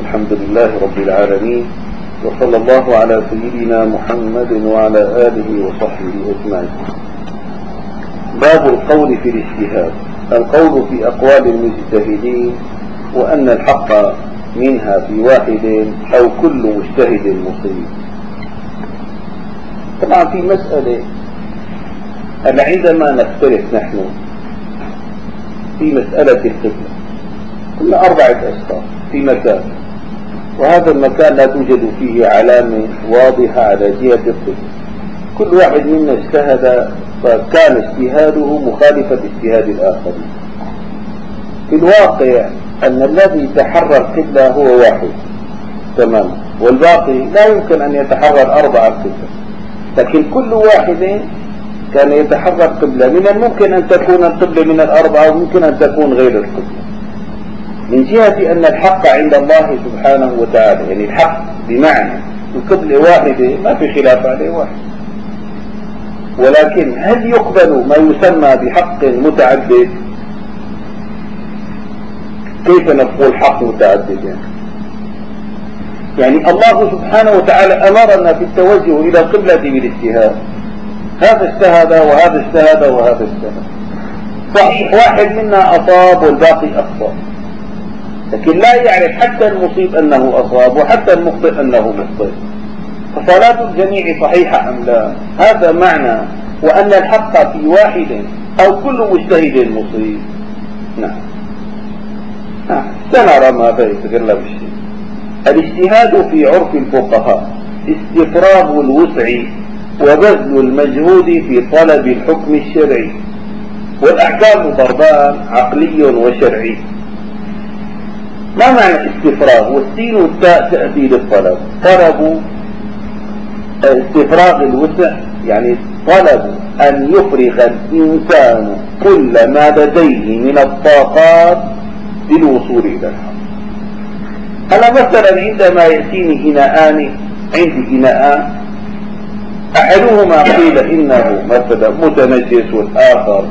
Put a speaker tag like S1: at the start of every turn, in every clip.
S1: الحمد لله رب العالمين، وصلى الله على سيدنا محمد وعلى آله وصحبه أجمعين. باب القول في الاجتهاد. القول في أقوال المجتهدين، وأن الحق منها في واحد أو كل مجتهد مصيب. طبعا في مسألة عندما نختلف نحن في مسألة القبلة، كنا 4 أشخاص في مكان، وهذا المكان لا توجد فيه علامة واضحة على جهة القبلة. كل واحد منا اجتهد، فكان اجتهاده مخالفا لاجتهاد الآخرين. في الواقع أن الذي تحرى القبلة هو واحد تماما، والباقي لا يمكن أن يتحرى 4 القبلة، لكن كل واحد كان يتحرى القبلة. من الممكن أن تكون القبلة من 4، وممكن أن تكون غير القبلة، من جهة أن الحق عند الله سبحانه وتعالى، يعني الحق بمعنى القبلة واحدة ما في خلاف عليه واحد. ولكن هل يقبل ما يسمى بحق متعدد؟ كيف نقول حق متعدد؟ يعني الله سبحانه وتعالى أمرنا في التوجه إلى القبلة بالاجتهاد، هذا اجتهد وهذا اجتهد وهذا اجتهد. صحيح واحد منا أصاب والباقي أخطأ، لكن لا يعرف حتى المصيب أنه أصاب وحتى المخطئ أنه مخطئ، فصلاة الجميع صحيحة أم لا؟ هذا معنى وأن الحق في واحد أو كل مجتهد مصيب. نعم، سنرى ماذا يتغلب الشيء. الاجتهاد في عرف الفقهاء استفراغ الوسع وبذل المجهود في طلب الحكم الشرعي، والأحكام ضربان عقلي وشرعي. ما معنى استفراغ؟ والسين والتاء تأتي للطلب. طلب استفراغ الوسع يعني طلب أن يفرغ الإنسان كل ما لديه من الطاقات للوصول إلى الحق. أنا مثلا عندما يأتيني إناءان، عندي إناءان، أحدهما قيل إنه مثلا متنجس والآخر،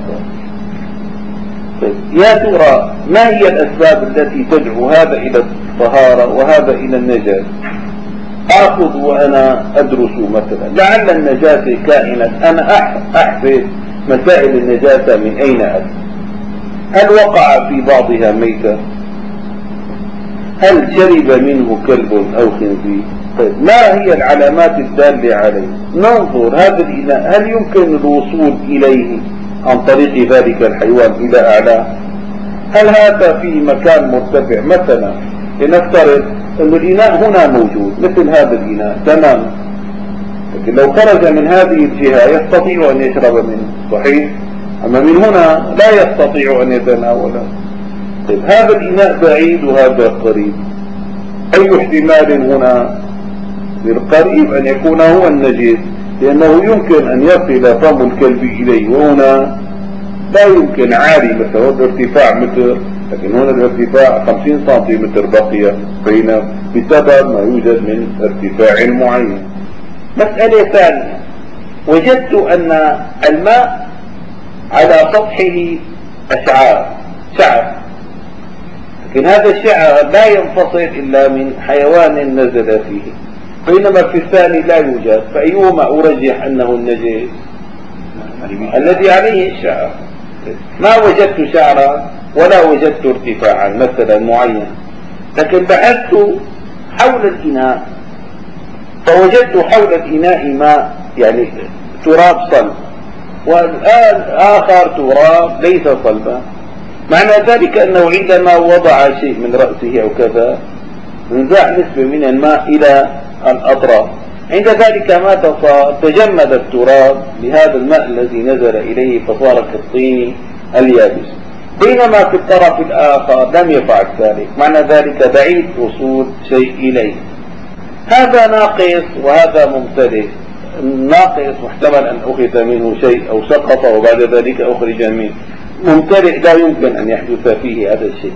S1: يا ترى ما هي الأسباب التي تدعو هذا إلى الطهارة وهذا إلى النجاة؟ أخذ وأنا أدرس مثلا لعل النجاسة كائنة، أنا أحفظ مسائل النجاسة من أين أتى. هل وقع في بعضها ميتة؟ هل شرب منه كلب أو خنزير؟ طيب ما هي العلامات الدالة عليه؟ ننظر هذا الإناء هل يمكن الوصول إليه عن طريق ذلك الحيوان إلى أعلى؟ هل هذا في مكان مرتفع مثلا؟ لنفترض أن الإناء هنا موجود مثل هذا الإناء تماما، لكن لو خرج من هذه الجهة يستطيع أن يشرب منه، صحيح؟ أما من هنا لا يستطيع أن يتناوله. طيب هذا الإناء بعيد وهذا قريب، أي احتمال هنا؟ للقريب أن يكون هو النجس، لأنه يمكن أن يصل فم الكلب إليه، وهنا لا يمكن. عالي مثلا الارتفاع متر، لكن هنا الارتفاع 50 سنتيمتر بقي بسبب ما يوجد من ارتفاع معين. مسألة ثانية، وجدت أن الماء على سطحه شعر، لكن هذا الشعر لا ينفصل إلا من حيوان نزل فيه، بينما في الثاني لا يوجد. فأيهما أرجح أنه النجس؟ الذي عليه الشعر. ما وجدت شعرا ولا وجدت ارتفاعا مثلا معين، لكن بحثت حول الإناء فوجدت حول الإناء ماء، يعني تراب صلب، والآن آخر تراب ليس صلبا. معنى ذلك أنه عندما وضع شيء من رأسه أو كذا انزاع نسبة من الماء إلى الأطراف، عند ذلك ماذا صار؟ تجمد التراب لهذا الماء الذي نزل إليه فصار كالطين اليابس، بينما في الطرف الآخر لم يفعل ذلك. معنى ذلك بعيد وصول شيء إليه. هذا ناقص وهذا ممتلئ. ناقص محتمل أن أخذ منه شيء أو سقط وبعد ذلك أخرج منه. ممتلئ لا يمكن أن يحدث فيه هذا الشيء.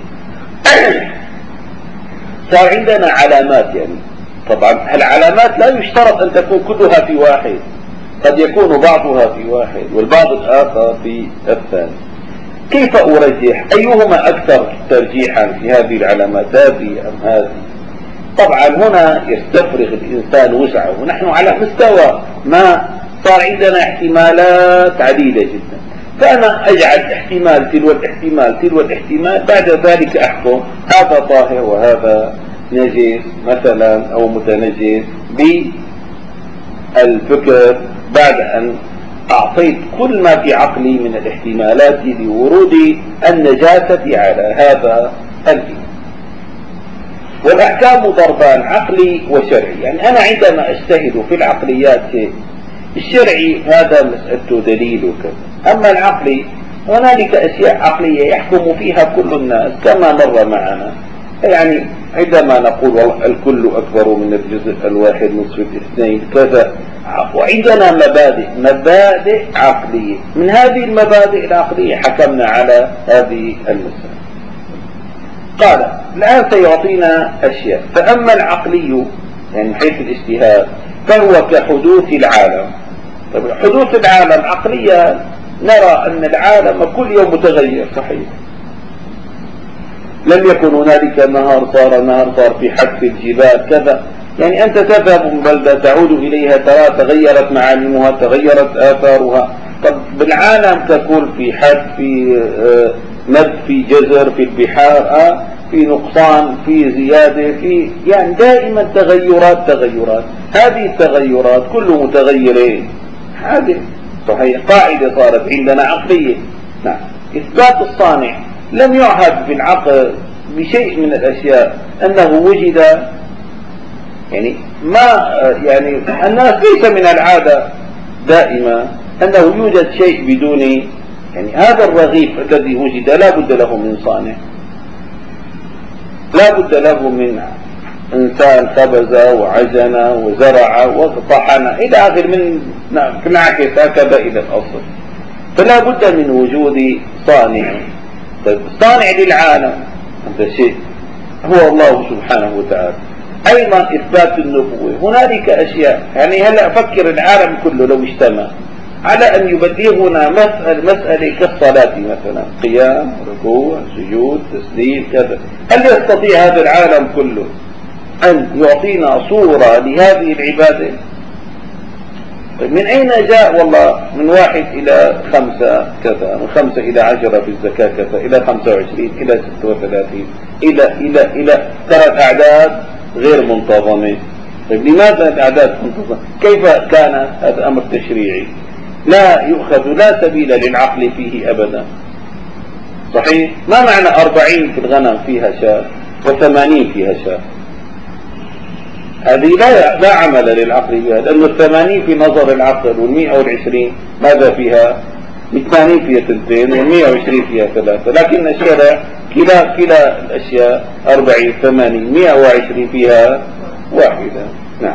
S1: صار عندنا علامات، يعني طبعا العلامات لا يشترط أن تكون كلها في واحد، قد يكون بعضها في واحد والبعض الآخر في الثاني. كيف أرجح؟ أيهما أكثر ترجيحا في هذه العلامات، هذه أم هذه؟ طبعا هنا يستفرغ الإنسان وسعه، ونحن على مستوى ما صار عندنا احتمالات عديدة جدا، فأنا أجعل احتمال تلو الاحتمال تلو الاحتمال، بعد ذلك أحكم هذا طاهر وهذا نجس مثلا أو متنجس بالفكر، بعد أن أعطيت كل ما في عقلي من الاحتمالات لورود النجاسة على هذا الإنسان. والأحكام ضربان، عقلي وشرعي. يعني أنا عندما أجتهد في العقليات شيء، الشرعي هذا مسألته دليل وكذا، أما العقلي هنالك أشياء عقلية يحكم فيها كل الناس كما مر معنا. يعني عندما نقول الكل أكبر من الجزء الواحد نصف الاثنين كذا، وعندنا مبادئ عقلية، من هذه المبادئ العقلية حكمنا على هذه المسألة. قال الآن سيعطينا أشياء. فأما العقلي يعني من حيث الاجتهاد فهو كحدوث العالم. طيب حدوث العالم عقليا نرى أن العالم كل يوم متغير، صحيح، لم يكن هنالك نهار صار في حتف الجبال كذا. يعني أنت تذهب من بلدة تعود إليها ترى تغيرت معالمها، تغيرت آثارها. طب بالعالم تكون في حد، في مد، في جزر، في البحار، في نقصان، في زيادة، في يعني دائما تغيرات. هذه التغيرات كل متغيرين حادث، صحيح، قاعدة صارت عندنا عقلية. نعم. إثبات الصانع لم يعهد في العقل بشيء من الأشياء أنه وجد، يعني ما يعني الناس ليس من العادة دائما أنه يوجد شيء بدون، يعني هذا الرغيف الذي وجد لا بد له من صانع، لا بد له من إنسان خبز وعجن وزرع وطحن إلى آخر، من نعكس هكذا إلى الأصل، فلا بد من وجود صانع. طيب صانع للعالم هذا شيء هو الله سبحانه وتعالى. أيضا إثبات النبوة، هنالك أشياء، يعني هلأ فكر العالم كله لو اجتمع على أن يبلغنا مسألة كالصلاة مثلا، قيام، ركوع، سجود، تسليم، كذا، هل يستطيع هذا العالم كله أن يعطينا صورة لهذه العبادة؟ من أين جاء؟ والله من 1 إلى 5 كذا، من 5 إلى 10 في الزكاة كذا، إلى 25 إلى 36 إلى 3 أعداد غير منتظمة. طيب لماذا الأعداد منتظمة؟ كيف كان هذا أمر تشريعي لا يؤخذ، لا سبيل للعقل فيه أبدا، صحيح؟ ما معنى 40 في الغنم فيها شاة و80 فيها شاة؟ هذه لا عمل للعقل بها، لأن 80 في نظر العقل، وال120 ماذا فيها؟ 80 فيها 2 وال120 فيها 3، لكن الشرع كلا الأشياء 40 80 120 فيها 1. نعم.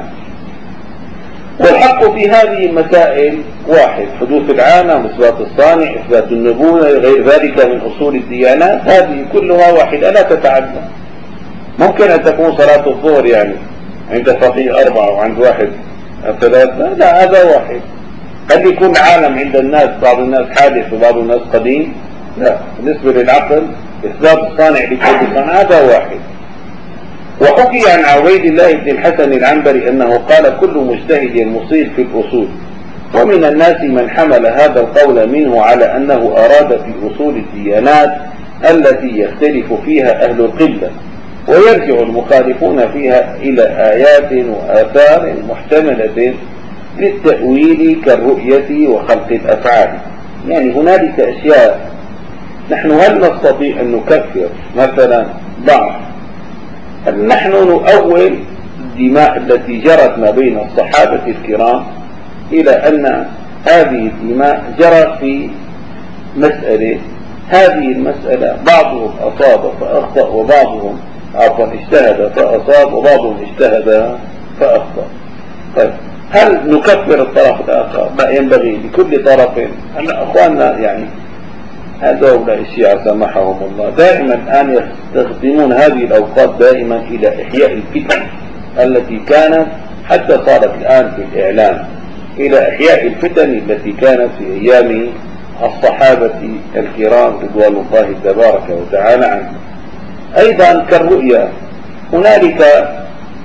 S1: والحق في هذه المسائل واحد: حدوث العالم، إثبات الصانع، إثبات النبوة، غير ذلك من أصول الديانات، هذه كلها واحدة لا تتعدى. ممكن أن تكون صلاة الظهر يعني عند فقيه 4 وعند واحد 3، لا هذا واحد. هل يكون العالم عند الناس بعض الناس حادث وبعض الناس قديم؟ لا. بالنسبة للعقل إثبات الصانع لكل صنع هذا واحد. وحكي عن عبيد الله بن الحسن العنبري أنه قال: كل مجتهد مصيب في الأصول، ومن الناس من حمل هذا القول منه على أنه أراد في أصول الديانات التي يختلف فيها أهل القبلة، ويرجع المخالفون فيها إلى آيات وآثار محتملة للتأويل كالرؤية وخلق الأفعال. يعني هنالك أشياء نحن هل نستطيع أن نكفر مثلا بعض؟ هل نحن نؤول الدماء التي جرت ما بين الصحابة الكرام إلى أن هذه الدماء جرت في مسألة، هذه المسألة بعضهم أصاب فأخطأ وبعضهم اجتهد فأصاب وبعضهم اجتهد فأخطأ. طيب هل نكفر الطرف الآخر؟ ما ينبغي لكل طرف. أخواننا يعني هؤلاء الشيعة سامحهم الله دائما الآن يستخدمون هذه الأوقات دائما إلى إحياء الفتن التي كانت، حتى صارت الآن في الإعلام، إلى إحياء الفتن التي كانت في أيام الصحابة الكرام رضوان الله تبارك وتعالى عنهم. أيضا كالرؤيا، هنالك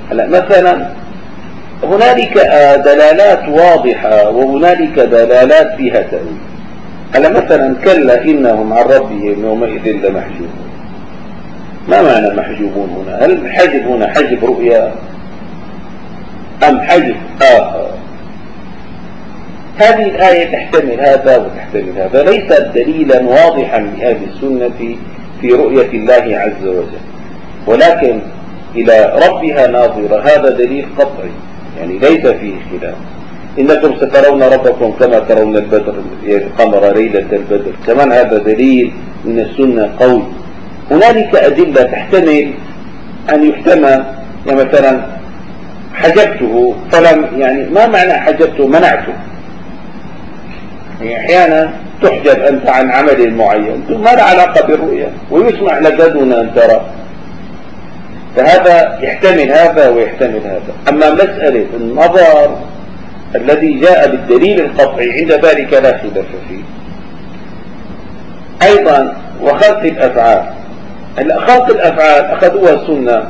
S1: هلا مثلا هنالك دلالات واضحة وهنالك دلالات فيها تأويل. هلا مثلا كلا إنهم عن ربهم يومئذ لمحجوبون. ما معنى محجوبون هنا؟ هل الحجب هنا حجب رؤيا أم حجب آخر؟ هذه الآية تحتمل هذا وتحتمل هذا، ليست دليلا واضحا لأهل السنة في رؤية الله عز وجل، ولكن إلى ربها ناظرة هذا دليل قطعي، يعني ليس فيه خلاف. إنكم سترون ربكم كما ترون القمر ليلة البدر، كمان هذا دليل من السنة قوي. هنالك أدلة تحتمل أن يحتمل، يعني مثلا حجبته فلم، يعني ما معنى حجبته؟ منعته. يعني أحيانا تحجب أنت عن عمل معين ما له علاقة بالرؤية ويسمع لك دون أن ترى، فهذا يحتمل هذا ويحتمل هذا. أما مسألة النظر الذي جاء بالدليل القطعي عند ذلك لا خلاف فيه. أيضا وخلق الأفعال، خلق الأفعال أخذوها السنة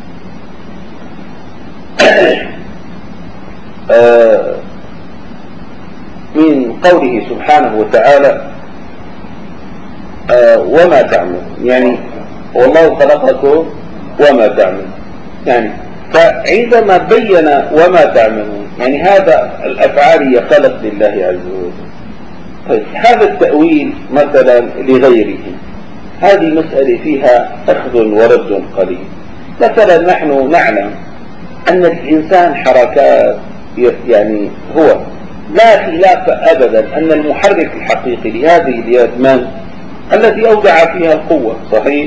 S1: من قوله سبحانه وتعالى وما تعمل، يعني والله خلقكم وما تعمل، يعني فعندما بين وما تعملون يعني هذا الأفعال هي خلق لله عز وجل. طيب هذا التأويل مثلا لغيره، هذه مسألة فيها أخذ ورد قليل. مثلا نحن نعلم أن الإنسان حركات، يعني هو لا خلاف أبدا أن المحرك الحقيقي لهذه اليد من؟ الذي أودع فيها القوة، صحيح؟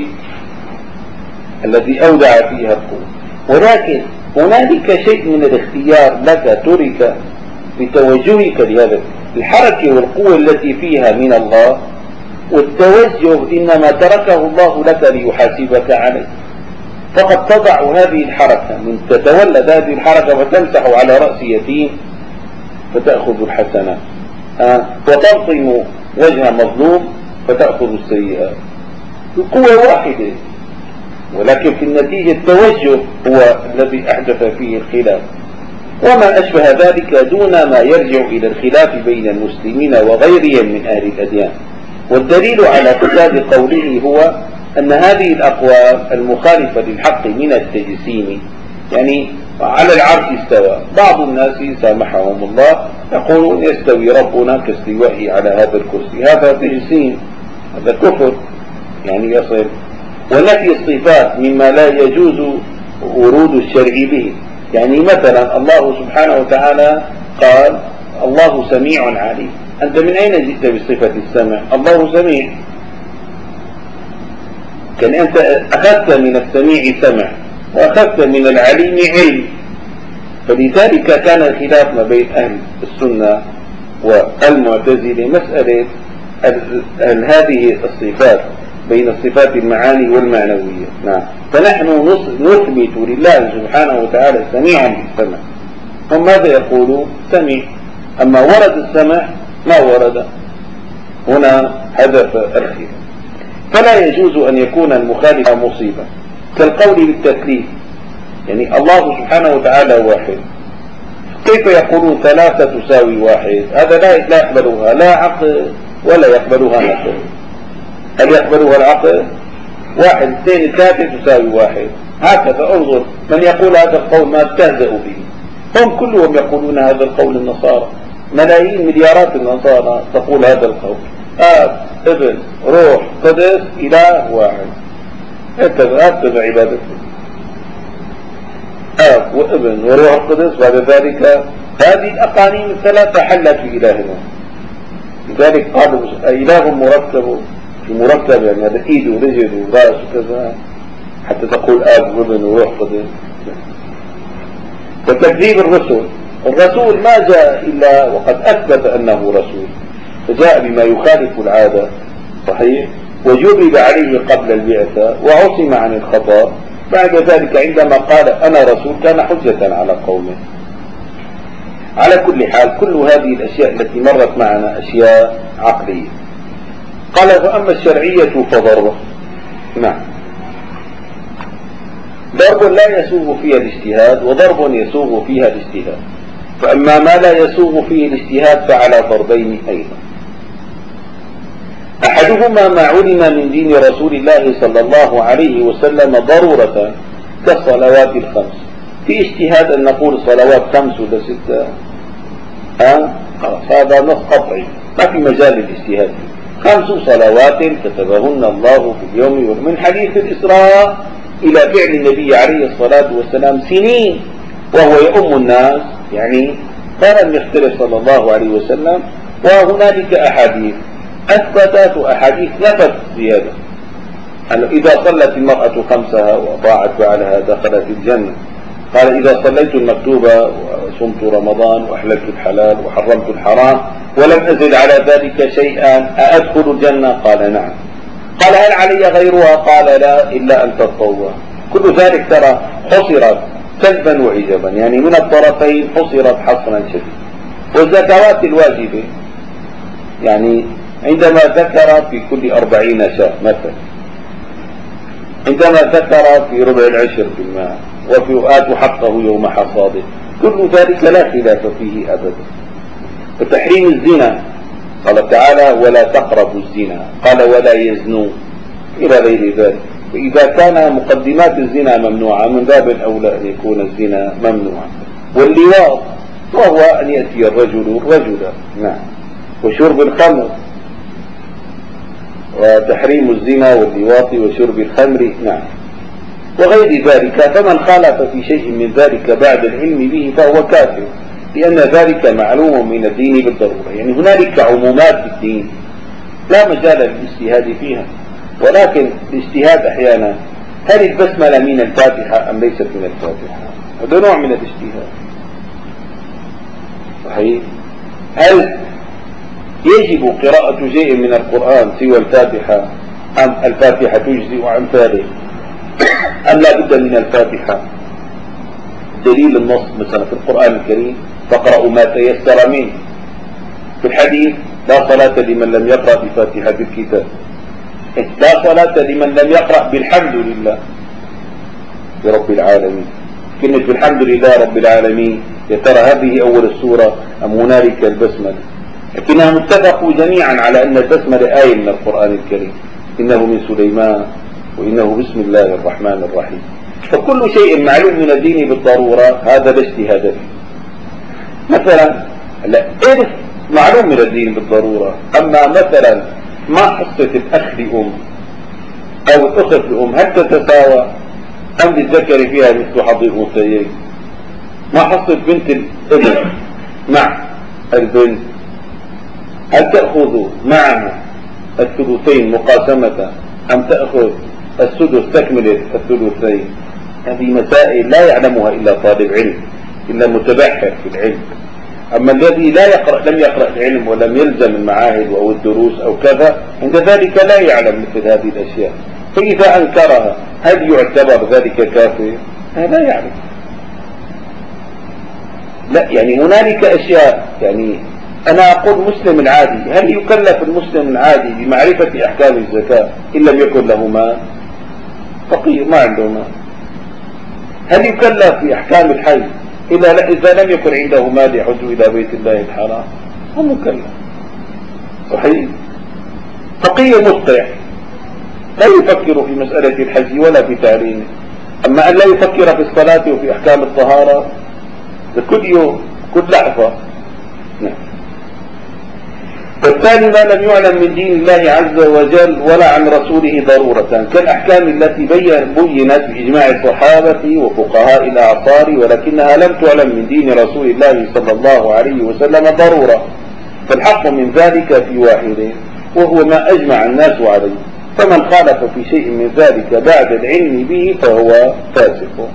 S1: الذي أودع فيها القوة، ولكن هنالك شيء من الاختيار لك ترك بتوجهك لهذا الحركة والقوة التي فيها من الله، والتوجه إنما تركه الله لك ليحاسبك عليه. فقد تضع هذه الحركة من تتولد هذه الحركة وتمسح على رأس يتيم فتأخذ الحسنات، وتلطم وجه مظلوم فتأخذ السيئات. القوة واحدة، ولكن في النتيجة التوجه هو الذي أحدث فيه الخلاف، وما أشبه ذلك دون ما يرجع إلى الخلاف بين المسلمين وغيرهم من أهل الأديان. والدليل على فساد قوله هو أن هذه الأقوال المخالفة للحق من التجسيم، يعني على العرش استوى، بعض الناس سامحهم الله يقولون يستوي ربنا كاستوائه على هذا الكرسي، هذا تجسيم، هذا كفر يعني يصل. ونفي الصفات مما لا يجوز ورود الشرع به، يعني مثلا الله سبحانه وتعالى قال الله سميع عليم، أنت من أين جئت بصفة السمع؟ الله سميع، كان أنت أخذت من السميع سمع وأخذت من العليم علم. فلذلك كان الخلاف ما بين أهل السنة والمعتزلة مسألة هذه الصفات بين الصفات المعاني والمعنوية. نعم. فنحن نثبت لله سبحانه وتعالى سميعا بالسمع، هم ماذا يقولون؟ سميع. أما ورد السمع ما ورد هنا هدف الخلاف. فلا يجوز أن يكون المخالف مصيبة، كالقول بالتكليف، يعني الله سبحانه وتعالى واحد، كيف يقولون ثلاثة تساوي واحد؟ هذا لا يقبلها لا عقل ولا يقبلها نقل. هل يقبلها العقل؟ واحد اثنين ثلاثة تساوي واحد، هكذا. انظر من يقول هذا القول ما استهزأ به، هم كلهم يقولون هذا القول. النصارى ملايين مليارات النصارى تقول هذا القول، آب ابن روح قدس إله واحد، هكذا عبادته، آب وابن وروح القدس. بعد ذلك هذه الأقانيم الثلاثة حلت في إلهنا، لذلك قالوا إله مركب، في مركب يعني هذا إيد ورجل ورأس وكذا، حتى تقول آب وابن وروح قدس. وتكذيب الرسول ما جاء إلا وقد أثبت أنه رسول، فجاء بما يخالف العادة، صحيح، وجرب عليه قبل البعثة وعصم عن الخطأ. بعد ذلك عندما قال أنا رسول كان حجة على قومه. على كل حال كل هذه الأشياء التي مرت معنا أشياء عقلية. قال فأما الشرعية فضربة. نعم. ضرب لا يسوغ فيها الاجتهاد وضرب يسوغ فيها الاجتهاد. فأما ما لا يسوغ فيه الاجتهاد فعلى ضربين أيضا. أحدهما ما علم من دين رسول الله صلى الله عليه وسلم ضرورة كالصلوات الخمس. في اجتهاد أن نقول صلوات 5 ولا 6 خلاص هذا نص قطعي ما في مجال للاجتهاد. 5 صلوات كتبهن الله في اليوم من حديث الإسراء إلى فعل النبي عليه الصلاة والسلام سنين وهو يؤم الناس، يعني فلم يختلف صلى الله عليه وسلم. وهنالك أحاديث أثبتت وأحاديث نفت زيادة. إذا صلت المرأة 5 وأطاعت بعلها دخلت الجنة. قال إذا صليت المكتوبة وصمت رمضان وأحللت الحلال وحرمت الحرام ولم أزد على ذلك شيئا أأدخل الجنة؟ قال نعم. قال هل علي غيرها؟ قال لا إلا أن تتطوع. كل ذلك ترى حصرت سلبا وعجبا، يعني من الطرفين حصرت حصرا شديدا. والزكوات الواجبة يعني عندما ذكر في كل 40 شاة مثلا، عندما ذكر في ربع العشر في الماء وفي آت حقه يوم حصاده، كل ذلك لا خلاف فيه أبدا. وتحريم الزنا قال تعالى ولا تقربوا الزنا، قال ولا يزنوا إلى غير ذلك. وإذا كان مقدمات الزنا ممنوعة من باب الأولى أن يكون الزنا ممنوعا. واللواط وهو أن يأتي الرجل رجلا، نعم. وشرب الخمر وتحريم الزنا واللواط وشرب الخمر، نعم. وغير ذلك. فمن خالف في شيء من ذلك بعد العلم به فهو كافر، لأن ذلك معلوم من الدين بالضرورة. يعني هنالك عمومات في الدين لا مجال للاجتهاد فيها، ولكن الاجتهاد أحيانا هل البسملة من الفاتحة أم ليست من الفاتحة؟ هذا نوع من الاجتهاد صحيح. هل يجب قراءة شيء من القرآن سوى الفاتحة أم الفاتحة تجزئ عن ذلك أم لا بد من الفاتحة؟ دليل النص مثلا في القرآن الكريم فاقرأوا ما تيسر منه. في الحديث لا صلاة لمن لم يقرأ بفاتحة الكتاب، لا صلاة لمن لم يقرأ بالحمد لله رب العالمين. كلمة بالحمد لله رب العالمين يا ترى هذه أول السورة أم هنالك البسملة؟ لكنهم اتفقوا جميعا على أن البسملة آية من القرآن الكريم، إنه من سليمان وإنه بسم الله الرحمن الرحيم. فكل شيء معلوم من الدين بالضرورة هذا لا اجتهاد فيه. مثلا الإرث معلوم من الدين بالضرورة، أما مثلا ما حصة الأخ لأم أو الأخت لأم هل تتساوى أم للذكر فيها مثل حظ الأنثيين؟ ما حصة بنت الابن مع البنت هل تأخذ معها الثلثين مقاسمة أم تأخذ السدس تكملة الثلثين؟ هذه مسائل لا يعلمها إلا طالب علم، إلا متبحر في العلم. أما الذي لم يقرأ العلم ولم يلزم المعاهد أو الدروس أو كذا عند ذلك لا يعلم مثل هذه الأشياء. فإذا أنكرها هل يعتبر ذلك كافر؟ لا يعلم. لا، يعني هنالك أشياء، يعني أنا أقول مسلم العادي هل يكلف المسلم العادي بمعرفة أحكام الزكاة إن لم يكن له مال؟ فقير ما عنده مال. هل يكلف بأحكام الحج إذا لم يكن عنده مال يحج إلى بيت الله الحرام؟ هو مكلف صحيح. فقير مطيع لا يفكر في مسألة الحج ولا في تعليمه. أما أن لا يفكر في الصلاة وفي أحكام الطهارة كل يوم كل لحظة. نعم. والثاني ما لم يعلم من دين الله عز وجل ولا عن رسوله ضرورة كالأحكام التي بينت بإجماع الصحابة وفقهاء الأعصار ولكنها لم تعلم من دين رسول الله صلى الله عليه وسلم ضرورة. فالحق من ذلك في واحد وهو ما أجمع الناس عليه، فمن خالف في شيء من ذلك بعد العلم به فهو فاسق.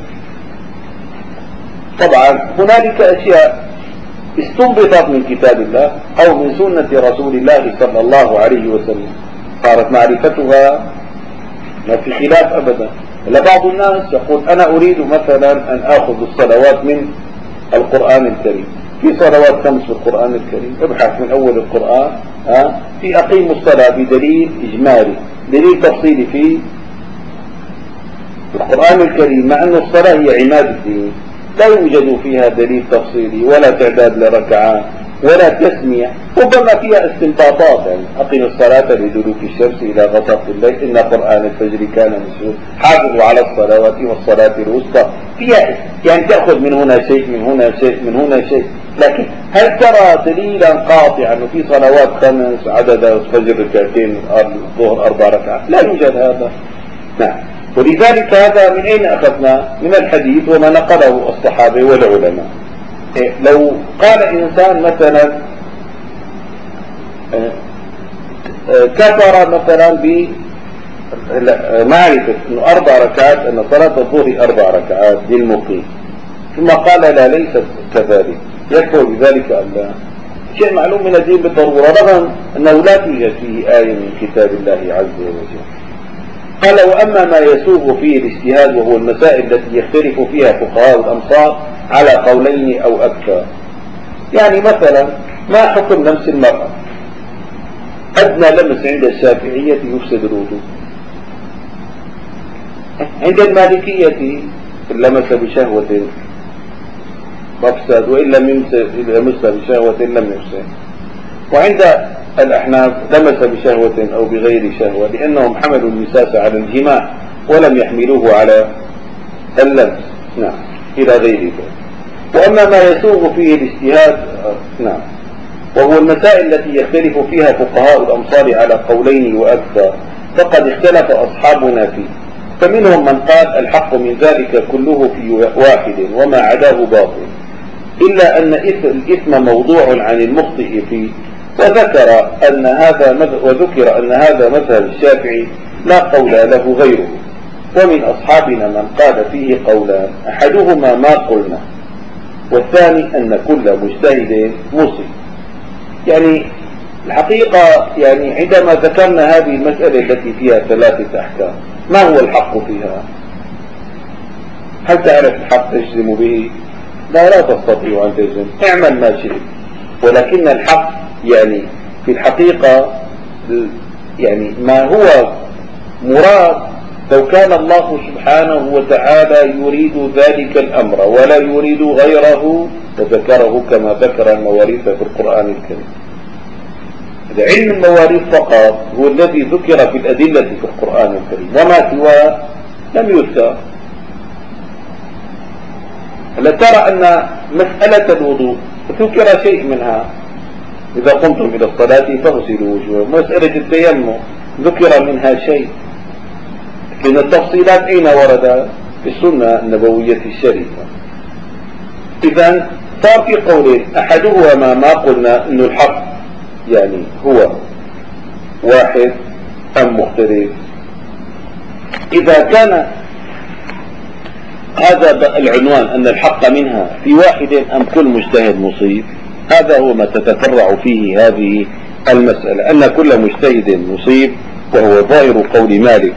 S1: طبعا هنالك أشياء استنبطت من كتاب الله أو من سنة رسول الله صلى الله عليه وسلم صارت معرفتها ما في خلاف أبدا. لبعض الناس يقول أنا أريد مثلا أن أخذ الصلوات من القرآن الكريم، في صلوات 5 في القرآن الكريم، ابحث من أول القرآن في أقيم الصلاة بدليل إجمالي، دليل تفصيلي في القرآن الكريم مع أن الصلاة هي عماد الدين لا يوجد فيها دليل تفصيلي ولا تعداد لركعات ولا تسمية، ربما فيها استنباطات، يعني أقم الصلاة لدلوك الشمس إلى غسق الليل إن قرآن الفجر كان مشهور، حافظوا على الصلوات والصلاة الوسطى، فيها يعني تأخذ من هنا شيء من هنا شيء من هنا شيء، لكن هل ترى دليلا قاطعا أنه في صلوات 5 عدد الفجر ركعتين الظهر 4 ركعات؟ لا يوجد هذا. نعم. ولذلك هذا من أين أخذنا؟ من الحديث وما نقله الصحابة والعلماء. لو قال إنسان مثلا كفر مثلا بمعرفة أنه 4 ركعات أن صلاة الظهر 4 ركعات للمقيم، ثم قال لا ليست كذلك، يكفر بذلك أم لا؟ شيء معلوم من الدين بالضرورة، رغم أنه لا توجد فيه آية من كتاب الله عز وجل. قال وأما ما يسوغ فيه الاجتهاد وهو المسائل التي يختلف فيها فقهاء الأمصار على قولين أو أكثر، يعني مثلا ما حكم لمس المرأة؟ أدنى لمس عند الشافعية يفسد الوضوء، عند المالكية لمس بشهوة مفسد وإن لم يمس بشهوة لم يفسد، وعند الأحناف لمس بشهوة أو بغير شهوة لأنهم حملوا المساس على الجماع ولم يحملوه على اللمس. نعم، إلى غير ذلك. وأما ما يسوغ فيه الاجتهاد نعم وهو المسائل التي يختلف فيها فقهاء الأمصار على قولين وأكثر فقد اختلف أصحابنا فيه، فمنهم من قال الحق من ذلك كله في واحد وما عداه باطل، إلا أن الإثم موضوع عن المخطئ فيه، وذكر أن هذا مذهب الشافعي لا قول له غيره. ومن أصحابنا من قال فيه قولان، أحدهما ما قلنا، والثاني أن كل مجتهد مصيب. يعني الحقيقة يعني عندما ذكرنا هذه المسألة التي فيها 3 أحكام، ما هو الحق فيها؟ هل تعرف الحق تجزم به؟ لا تستطيع أن تجزم، اعمل ما شئت، ولكن الحق يعني في الحقيقة يعني ما هو مراد لو كان الله سبحانه وتعالى يريد ذلك الأمر ولا يريد غيره وذكره كما ذكر المواريث في القرآن الكريم. علم المواريث فقط هو الذي ذكر في الأدلة في القرآن الكريم، وما سواه لم يذكر. هل ترى أن مسألة الوضوء ذكر شيء منها، إذا قمتم إلى الصلاة فاغسلوا وجوهكم، مسألة التيمم ذكر منها شيء، لأن التفصيلات أين وردت؟ في السنة النبوية الشريفة. إذن صار في قولين، أحدهما ما قلنا أنه الحق يعني هو واحد أم مختلف. إذا كان هذا العنوان أن الحق منها في واحد أم كل مجتهد مصيب، هذا هو ما تتفرع فيه هذه المسألة، أن كل مجتهد مصيب، وهو ظاهر قول مالك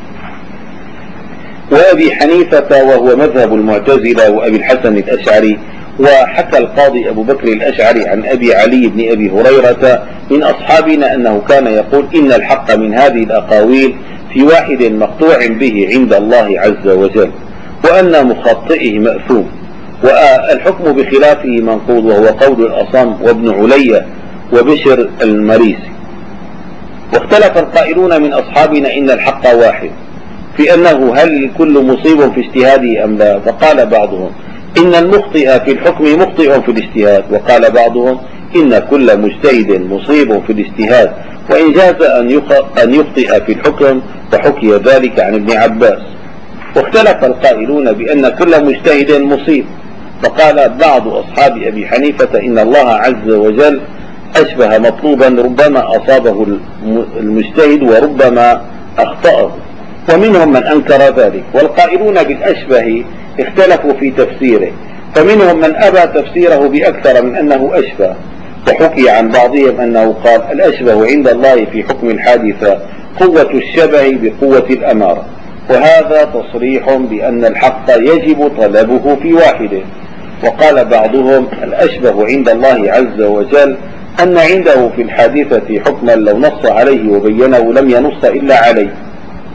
S1: وأبي حنيفة وهو مذهب المعتزلة وأبي الحسن الأشعري. وحكى القاضي أبو بكر الأشعري عن أبي علي بن أبي هريرة من أصحابنا أنه كان يقول إن الحق من هذه الأقاويل في واحد مقطوع به عند الله عز وجل، وأن مخطئه مأثوم، والحكم بخلافه منقوض، وهو قول الأصم وابن علي وبشر المريسي. واختلف القائلون من أصحابنا إن الحق واحد في أنه هل كل مصيب في اجتهاده أم لا، فقال بعضهم إن المخطئ في الحكم مخطئ في الاجتهاد، وقال بعضهم إن كل مجتهد مصيب في الاجتهاد، وإن جاز أن يخطئ في الحكم، وحكي ذلك عن ابن عباس. واختلف القائلون بأن كل مجتهد مصيب، فقال بعض أصحاب أبي حنيفة إن الله عز وجل أشبه مطلوبا، ربما أصابه المجتهد وربما أخطأه، ومنهم من أنكر ذلك. والقائلون بالأشبه اختلفوا في تفسيره، فمنهم من أبى تفسيره بأكثر من أنه أشبه، وحكي عن بعضهم أنه قال الأشبه عند الله في حكم الحادثة قوة الشبه بقوة الأمارة، وهذا تصريح بأن الحق يجب طلبه في واحده. وقال بعضهم الأشبه عند الله عز وجل أن عنده في الحادثة حكما لو نص عليه وبينه لم ينص إلا عليه،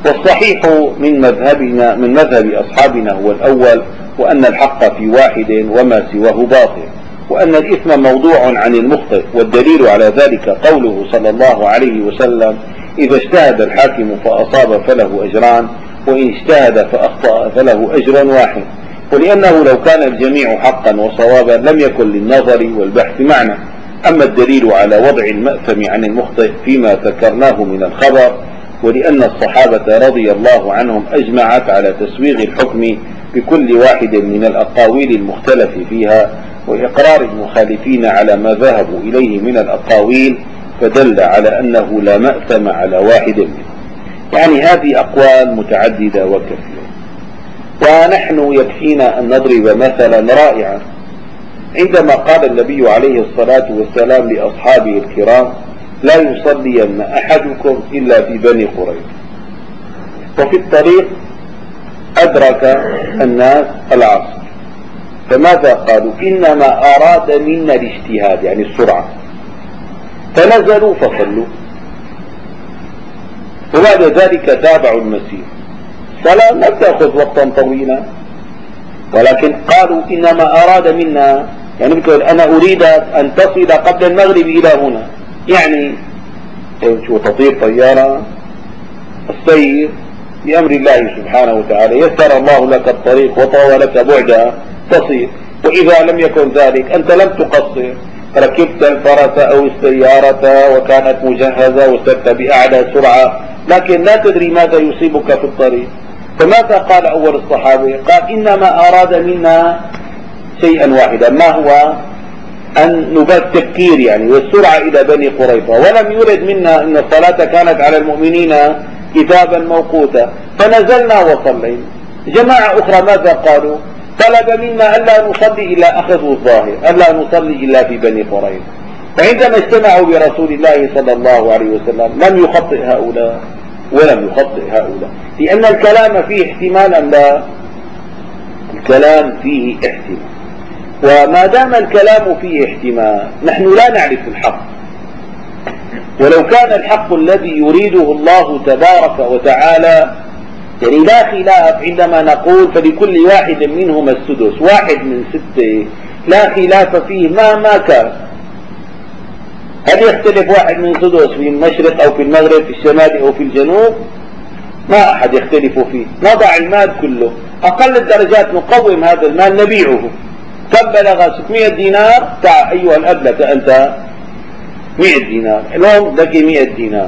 S1: والصحيح من مذهب أصحابنا هو الأول، وأن الحق في واحد وما سواه باطل، وأن الإثم موضوع عن المخطئ، والدليل على ذلك قوله صلى الله عليه وسلم: إذا اجتهد الحاكم فأصاب فله أجران، وإن اجتهد فأخطأ فله أجر واحد. ولأنه لو كان الجميع حقا وصوابا لم يكن للنظر والبحث معنى. أما الدليل على وضع المأثم عن المخطئ فيما ذكرناه من الخبر، ولأن الصحابة رضي الله عنهم أجمعت على تسويغ الحكم بكل واحد من الأقاويل المختلف فيها، وإقرار المخالفين على ما ذهبوا إليه من الأقاويل، فدل على أنه لا مأثم على واحد منهم. يعني هذه أقوال متعددة وكثيرة. ونحن يكفينا أن نضرب مثلا رائعا عندما قال النبي عليه الصلاة والسلام لأصحابه الكرام: لا يصلين أحدكم إلا في بني قريظة. وفي الطريق أدرك الناس العصر، فماذا قالوا؟ إنما أراد منا الاجتهاد، يعني السرعة، فنزلوا فصلوا، وبعد ذلك تابعوا المسير. صلاة لم تأخذ وقتا طويلا، ولكن قالوا إنما أراد منا، يعني أنا أريد أن تصل قبل المغرب إلى هنا، يعني شو تطير طيارة، السير بأمر الله سبحانه وتعالى، يسر الله لك الطريق وطوى لك بعدا تصير. وإذا لم يكن ذلك أنت لم تقصر، ركبت الفرس أو السيارة وكانت مجهزة وسرت بأعلى سرعة، لكن لا تدري ماذا يصيبك في الطريق. فماذا قال أول الصحابة؟ قال: إنما أراد منا شيئا واحدا، ما هو؟ أن نبات تبكير يعني والسرعة إلى بني قريظة، ولم يرد منا أن الصلاة كانت على المؤمنين كتابا موقوتا. فنزلنا وصلينا. جماعة أخرى ماذا قالوا؟ طلب منا ألا نصلي إلا أخذوا الظاهر، ألا نصلي إلا في بني قريظة. فعندما اجتمعوا برسول الله صلى الله عليه وسلم لم يخطئ هؤلاء ولم يخطئ هؤلاء، لأن الكلام فيه احتمال أم لا؟ الكلام فيه احتمال، وما دام الكلام فيه احتمال نحن لا نعرف الحق. ولو كان الحق الذي يريده الله تبارك وتعالى، يعني لا خلاف عندما نقول فلكل واحد منهما السدس، 1/6، لا خلاف فيه ما كان. هل يختلف 1/6 في المشرق أو في المغرب، في الشمال أو في الجنوب؟ ما أحد يختلف فيه. نضع المال كله، أقل الدرجات نقوم هذا المال نبيعه. كم بلغ 600 دينار؟ تعال أيها الأب لك أنت 100 دينار، اليوم لك 100 دينار.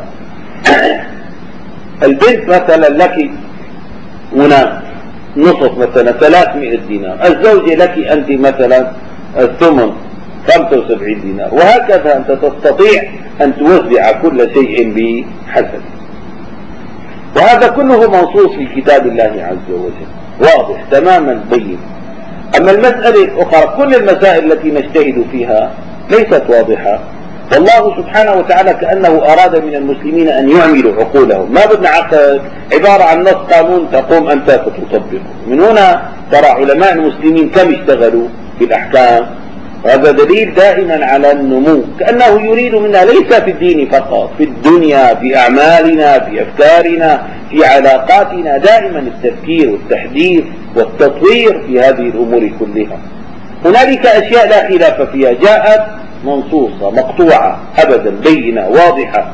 S1: البنت مثلا لك هنا نصف، مثلا 300 دينار. الزوجة لك أنت مثلا الثمن 75 دينار، وهكذا أنت تستطيع أن توزع كل شيء بحسب. وهذا كله منصوص في كتاب الله عز وجل، واضح تماما بين. أما المسألة الأخرى، كل المسائل التي نجتهد فيها ليست واضحة، والله سبحانه وتعالى كأنه أراد من المسلمين أن يعملوا عقولهم. ما بدنا عقد عبارة عن نص قانون تقوم أنت فتطبقه. من هنا ترى علماء المسلمين كم اشتغلوا بالأحكام، وهذا دليل دائما على النمو. كأنه يريد منا ليس في الدين فقط، في الدنيا، في أعمالنا، في أفكارنا، في علاقاتنا، دائما التفكير والتحديث والتطوير في هذه الأمور كلها. هنالك أشياء لا خلاف فيها، جاءت منصوصة مقطوعة أبدا، بينة واضحة.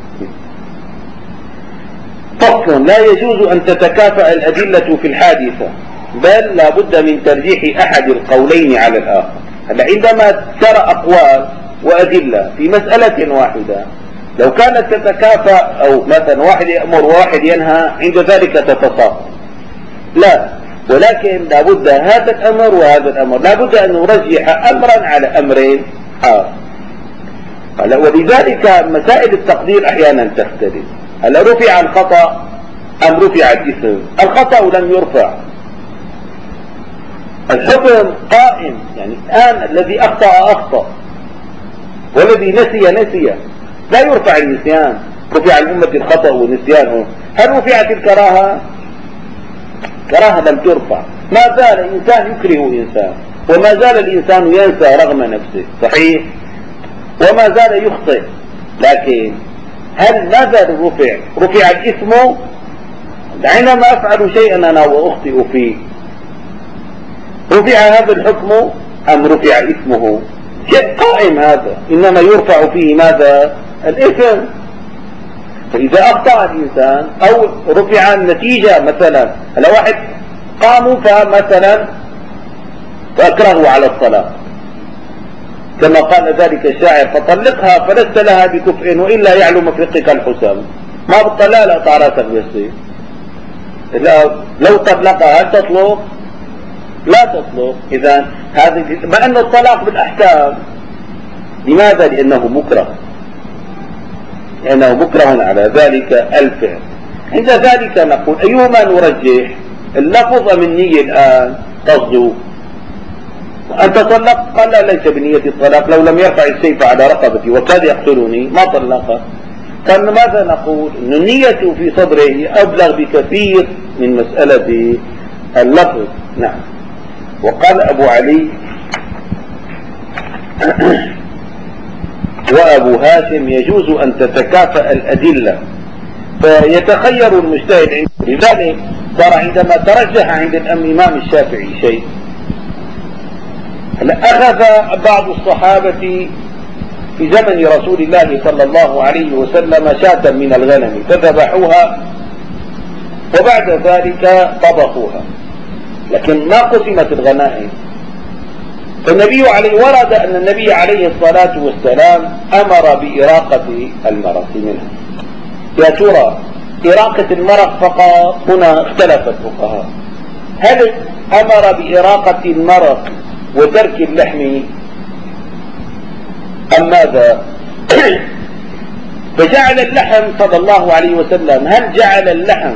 S1: فصل: لا يجوز أن تتكافأ الأدلة في الحادثة، بل لا بد من ترجيح أحد القولين على الآخر. عندما ترى أقوال وأدلة في مسألة واحدة، لو كانت تتكافأ، أو مثلا واحد يأمر وواحد ينهى، عند ذلك تتساقط. لا، ولكن لا بد هذا الأمر وهذا الأمر، لا بد أن نرجح أمرا على أمر آخر. ولذلك مسائل التقدير أحيانا تختلف. هل رفع الخطأ أم رفع الإثم؟ الخطأ لم يرفع، الحكم قائم. يعني الآن الذي أخطأ، والذي نسي، لا يرفع النسيان. رفع الأمة الخطأ والنسيان. هل رفعت الكراهة؟ كراهة لم ترفع. ما زال الإنسان يكره إنسان، وما زال الإنسان ينسى رغم نفسه، صحيح، وما زال يخطئ. لكن هل ماذا رفع الإثم حينما أفعل شيئا أنا وأخطئ فيه رفع هذا الحكم أم رفع اسمه؟ شيء قائم هذا، إنما يرفع فيه ماذا؟ الإثم. فإذا أخطأ الإنسان أو رفع النتيجة، مثلا لو واحد قاموا فمثلا فأكرهوا على الصلاة كما قال ذلك الشاعر: فطلقها فلست لها بكفء وإلا يعلو مفرقك الحسام. ما بتطلع لا طارتك بالصيف. لو طلقها هل تطلق؟ لا تطلق. إذا هذه مع أن الطلاق بالأحكام، لماذا؟ لأنه مكره على ذلك الفعل. عند ذلك نقول أيهما نرجح؟ اللفظ من نية الآن قصده أن تطلق، قال لا ليس بنية الطلاق، لو لم يرفع السيف على رقبتي وكاد يقتلني ما طلقه. فماذا نقول؟ أن النية في صدره أبلغ بكثير من مسألة اللفظ. نعم. وقال أبو علي وأبو هاشم: يجوز أن تتكافأ الأدلة فيتخير المجتهد عنده. لذلك ترى عندما ترجح عند الإمام الشافعي شيء، أخذ بعض الصحابة في زمن رسول الله صلى الله عليه وسلم شاة من الغنم فذبحوها وبعد ذلك طبخوها، لكن ما قسمت الغنائم. فالنبي ورد أن النبي عليه الصلاة والسلام أمر بإراقة المرق منها. يا ترى إراقة المرق فقط؟ هنا اختلف الفقهاء، هل أمر بإراقة المرق وترك اللحم أم ماذا؟ فجعل اللحم صلى الله عليه وسلم، هل جعل اللحم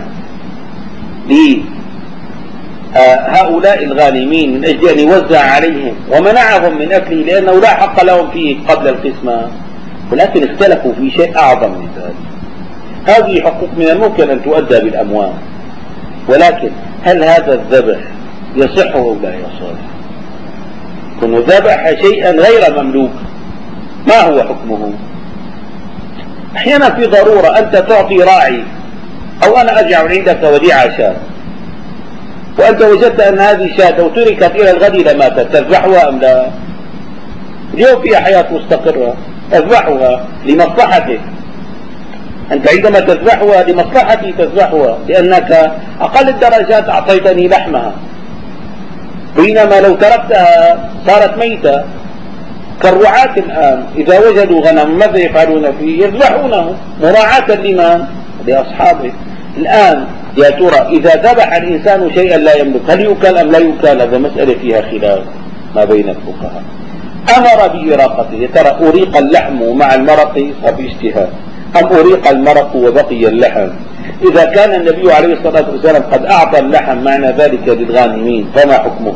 S1: لهؤلاء الغانمين من أجل أن يوزع عليهم ومنعهم من أكله لأنه لا حق لهم فيه قبل القسمة؟ ولكن اختلفوا في شيء أعظم من ذلك. هذه حقوق من الممكن أن تؤدى بالأموال، ولكن هل هذا الذبح يصح أو لا يصح؟ كونه ذبح شيئا غير مملوك، ما هو حكمه؟ أحيانا في ضرورة أنت تعطي راعي، أو أنا أجعل عندك وديعة شاة وأنت وجدت أن هذه الشاة لو تركت إلى الغد لماتت، تذبحها أم لا؟ اليوم فيها حياة مستقرة، تذبحها لمصلحتك. أنت عندما تذبحها لمصلحتي تذبحها لأنك أقل الدرجات أعطيتني لحمها، بينما لو تركتها صارت ميتة. كالرعاة الآن إذا وجدوا غنم ماذا يفعلون فيه؟ يذبحونه مراعاة لمن؟ لأصحابه. الآن يا ترى إذا ذبح الإنسان شيئا لا يملك هل يؤكل أم لا يؤكل؟ هذا مسألة فيها خلاف ما بين الفقهاء. أمر بإراقته، يا ترى أريق اللحم مع المرق صار اجتهاد أم أريق المرق وبقي اللحم؟ إذا كان النبي عليه الصلاة والسلام قد أعطى اللحم معنى ذلك للغانمين فما حكمه؟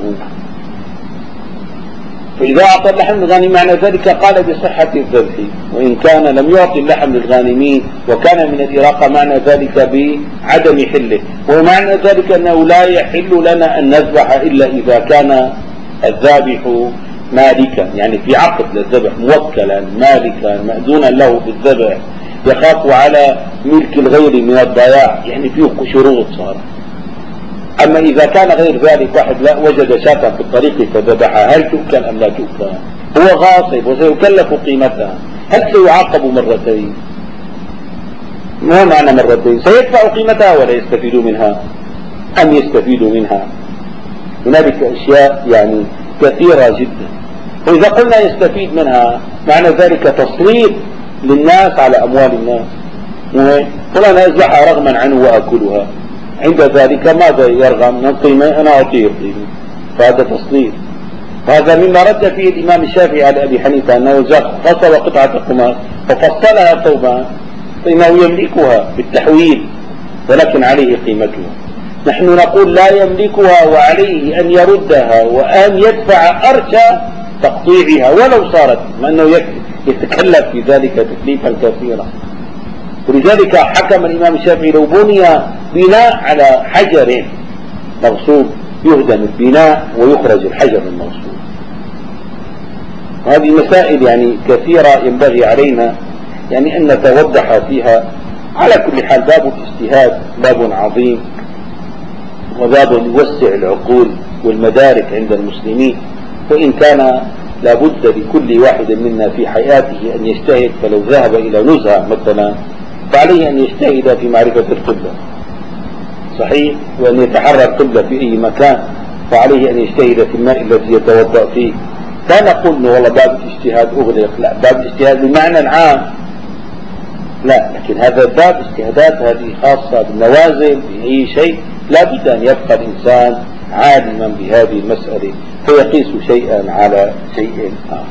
S1: فإذا أعطى اللحم للغانمين معنى ذلك قال بصحة الذبح، وإن كان لم يعطي اللحم للغانمين وكان من الإراقة معنى ذلك بعدم حله، ومعنى ذلك أنه لا يحل لنا أن نذبح إلا إذا كان الذابح مالكا، يعني في عقد للذبح، موكلا مالكا مأذونا له بالذبح، يخاف على ملك الغير من الضياع، يعني فيه شروط صار. أما إذا كان غير ذلك، واحد لا وجد شاة في الطريق فذبحها، هل تؤكل أم لا تؤكل؟ هو غاصب وسيكلف قيمتها، هل سيعاقب مرتين؟ ما معنى مرتين؟ سيدفع قيمتها ولا يستفيد منها أم يستفيد منها؟ هنالك أشياء يعني كثيرة جدا. وإذا قلنا يستفيد منها معنى ذلك تصريف للناس على أموال الناس. قل أنا أذبحها رغما عنه وأكلها، عند ذلك ماذا يرغم من قيمة؟ أنا أعطيه قيمة، فهذا تصريف. هذا مما رد فيه الإمام الشافعي على أبي حنيفة أنه فصل قطعة قماش ففصلها ثوبان فإنه يملكها بالتحويل ولكن عليه قيمتها. نحن نقول لا يملكها وعليه أن يردها وأن يدفع أرشى تقطيعها ولو صارت، مع أنه يتكلف في ذلك تكليفا كثيرا. ولذلك حكم الإمام الشافعي لو بني بناء على حجر مغصوب يهدم البناء ويخرج الحجر المغصوب. هذه مسائل يعني كثيرة ينبغي علينا يعني أن نتوضح فيها على كل حال باب الاجتهاد باب عظيم، وباب يوسع العقول والمدارك عند المسلمين، وإن كان لابد لكل واحد منا في حياته أن يجتهد، فلو ذهب إلى نزهة مثلا فعليه أن يجتهد في معرفة القبلة، صحيح، وأن يتحرى القبلة في أي مكان، فعليه أن يجتهد في الماء الذي يتوضأ فيه. لا نقول والله باب الاجتهاد أغلق، لا، باب الاجتهاد بمعنى عام، لا، لكن هذا الباب اجتهادات هذه خاصة بالنوازل بأي شيء، لا بد أن يبقى الإنسان عالما بهذه المسألة فيقيس شيئا على شيء آخر.